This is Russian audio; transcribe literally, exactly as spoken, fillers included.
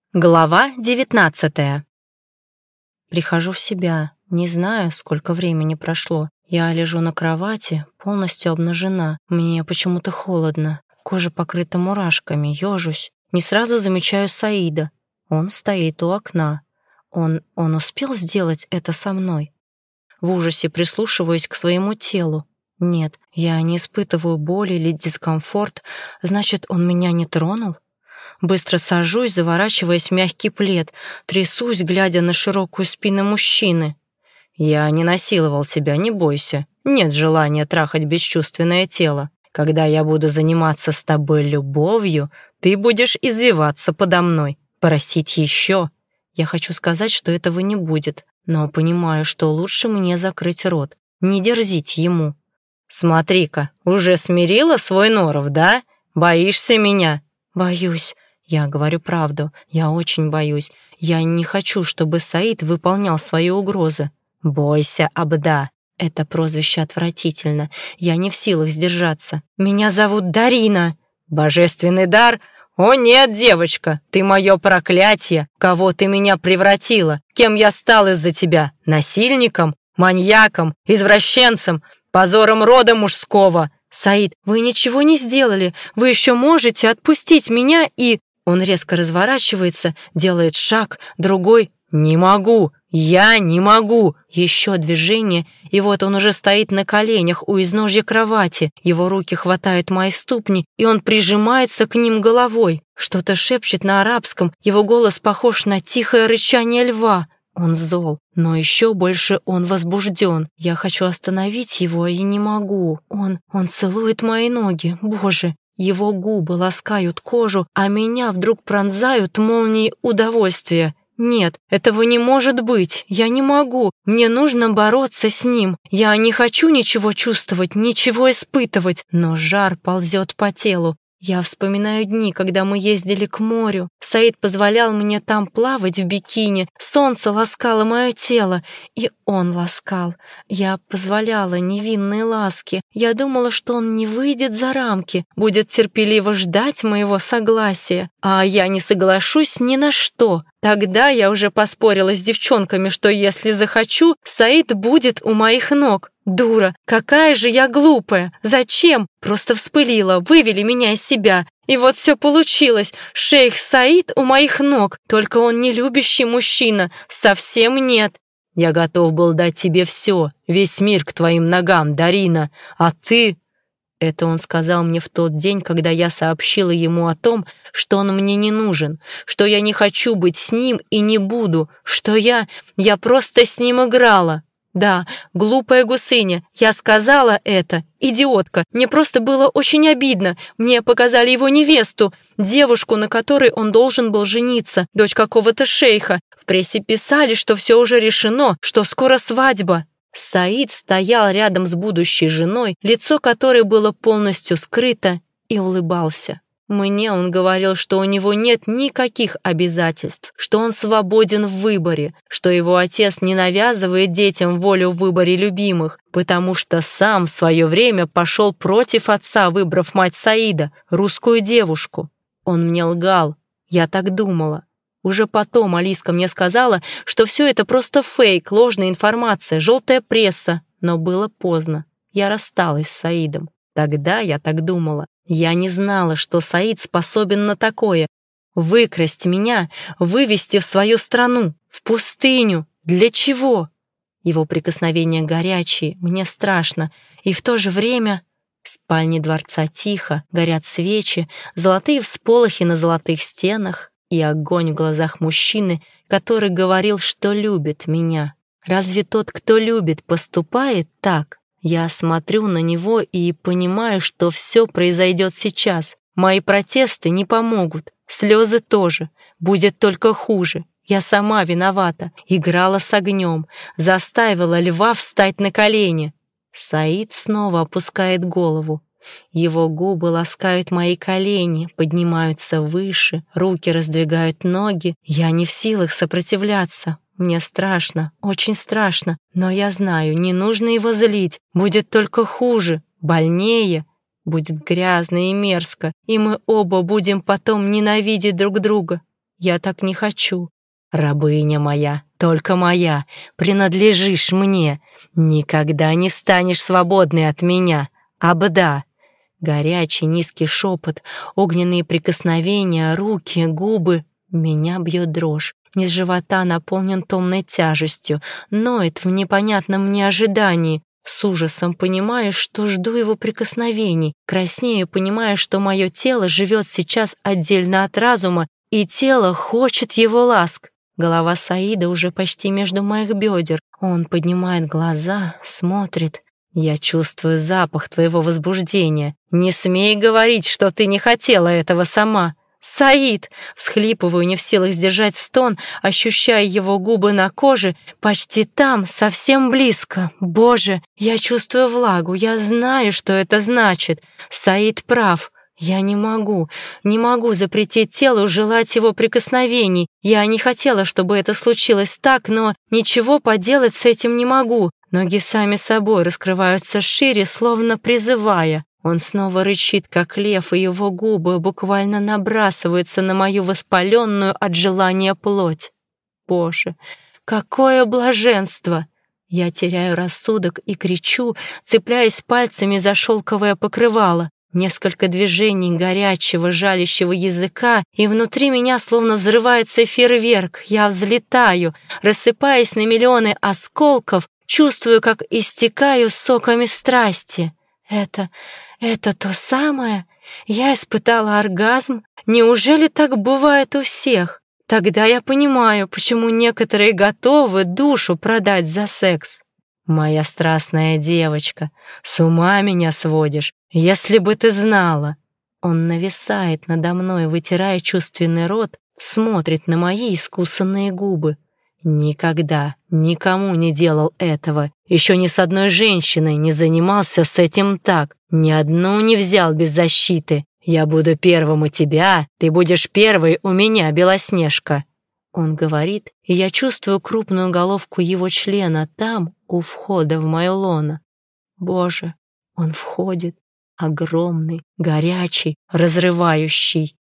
Глава девятнадцатая. Прихожу в себя. Не знаю, сколько времени прошло. Я лежу на кровати, полностью обнажена. Мне почему-то холодно. Кожа покрыта мурашками, ёжусь. Не сразу замечаю Саида. Он стоит у окна. Он... он успел сделать это со мной? В ужасе прислушиваюсь к своему телу. Нет, я не испытываю боли или дискомфорт. Значит, он меня не тронул? Быстро сажусь, заворачиваясь в мягкий плед, трясусь, глядя на широкую спину мужчины. «Я не насиловал тебя, не бойся. Нет желания трахать бесчувственное тело. Когда я буду заниматься с тобой любовью, ты будешь извиваться подо мной, просить еще. Я хочу сказать, что этого не будет, но понимаю, что лучше мне закрыть рот, не дерзить ему. Смотри-ка, уже смирила свой норов, да? Боишься меня?» «Боюсь. Я говорю правду. Я очень боюсь. Я не хочу, чтобы Саид выполнял свои угрозы». «Бойся, Абда». Это прозвище отвратительно. Я не в силах сдержаться. «Меня зовут Дарина». «Божественный дар? О нет, девочка, ты мое проклятие. Кого ты меня превратила? Кем я стал из-за тебя? Насильником? Маньяком? Извращенцем? Позором рода мужского?» «Саид, вы ничего не сделали. Вы еще можете отпустить меня и...» Он резко разворачивается, делает шаг, другой. «Не могу! Я не могу!» Еще движение, и вот он уже стоит на коленях у изножья кровати. Его руки хватают мои ступни, и он прижимается к ним головой. Что-то шепчет на арабском, его голос похож на тихое рычание льва. Он зол, но еще больше он возбужден. Я хочу остановить его, и не могу. Он, он целует мои ноги, боже. Его губы ласкают кожу, а меня вдруг пронзают молнией удовольствия. Нет, этого не может быть. Я не могу. Мне нужно бороться с ним. Я не хочу ничего чувствовать, ничего испытывать, но жар ползет по телу. Я вспоминаю дни, когда мы ездили к морю. Саид позволял мне там плавать в бикини. Солнце ласкало мое тело, и он ласкал. Я позволяла невинные ласки. Я думала, что он не выйдет за рамки, будет терпеливо ждать моего согласия. А я не соглашусь ни на что. Тогда я уже поспорила с девчонками, что если захочу, Саид будет у моих ног. Дура, какая же я глупая! Зачем? Просто вспылила, вывели меня из себя. И вот все получилось. Шейх Саид у моих ног, только он не любящий мужчина. Совсем нет. Я готов был дать тебе все, весь мир к твоим ногам, Дарина. А ты... Это он сказал мне в тот день, когда я сообщила ему о том, что он мне не нужен, что я не хочу быть с ним и не буду, что я... я просто с ним играла. Да, глупая гусыня, я сказала это. Идиотка, мне просто было очень обидно. Мне показали его невесту, девушку, на которой он должен был жениться, дочь какого-то шейха. В прессе писали, что все уже решено, что скоро свадьба. Саид стоял рядом с будущей женой, лицо которой было полностью скрыто, и улыбался. Мне он говорил, что у него нет никаких обязательств, что он свободен в выборе, что его отец не навязывает детям волю в выборе любимых, потому что сам в свое время пошел против отца, выбрав мать Саида, русскую девушку. Он мне лгал, я так думала. Уже потом Алиска мне сказала, что все это просто фейк, ложная информация, желтая пресса. Но было поздно. Я рассталась с Саидом. Тогда я так думала. Я не знала, что Саид способен на такое. Выкрасть меня, вывести в свою страну, в пустыню. Для чего? Его прикосновения горячие, мне страшно. И в то же время... В спальне дворца тихо, горят свечи, золотые всполохи на золотых стенах. И огонь в глазах мужчины, который говорил, что любит меня. Разве тот, кто любит, поступает так? Я смотрю на него и понимаю, что все произойдет сейчас. Мои протесты не помогут, слезы тоже. Будет только хуже. Я сама виновата. Играла с огнем, заставила льва встать на колени. Саид снова опускает голову. Его губы ласкают мои колени, поднимаются выше, руки раздвигают ноги. Я не в силах сопротивляться. Мне страшно, очень страшно, но я знаю, не нужно его злить. Будет только хуже, больнее, будет грязно и мерзко, и мы оба будем потом ненавидеть друг друга. Я так не хочу. Рабыня моя, только моя, принадлежишь мне. Никогда не станешь свободной от меня. Абда. Горячий низкий шепот, огненные прикосновения, руки, губы. Меня бьет дрожь. Низ живота наполнен томной тяжестью, ноет в непонятном мне ожидании. С ужасом понимаю, что жду его прикосновений, краснею, понимая, что мое тело живет сейчас отдельно от разума, и тело хочет его ласк. Голова Саида уже почти между моих бедер. Он поднимает глаза, смотрит. Я чувствую запах твоего возбуждения. Не смей говорить, что ты не хотела этого сама. «Саид!» — всхлипываю, не в силах сдержать стон, ощущая его губы на коже, почти там, совсем близко. Боже, я чувствую влагу, я знаю, что это значит. Саид прав. Я не могу, не могу запретить телу желать его прикосновений. Я не хотела, чтобы это случилось так, но ничего поделать с этим не могу. Ноги сами собой раскрываются шире, словно призывая. Он снова рычит, как лев, и его губы буквально набрасываются на мою воспаленную от желания плоть. Боже, какое блаженство! Я теряю рассудок и кричу, цепляясь пальцами за шелковое покрывало. Несколько движений горячего, жалящего языка, и внутри меня словно взрывается фейерверк. Я взлетаю, рассыпаясь на миллионы осколков, чувствую, как истекаю соками страсти. Это... это то самое? Я испытала оргазм? Неужели так бывает у всех? Тогда я понимаю, почему некоторые готовы душу продать за секс. Моя страстная девочка, с ума меня сводишь, если бы ты знала. Он нависает надо мной, вытирая чувственный рот, смотрит на мои искусанные губы. Никогда никому не делал этого. Еще ни с одной женщиной не занимался с этим так. Ни одну не взял без защиты. Я буду первым у тебя, ты будешь первой у меня, Белоснежка. Он говорит, и я чувствую крупную головку его члена там, у входа в мое лоно. Боже, он входит, огромный, горячий, разрывающий.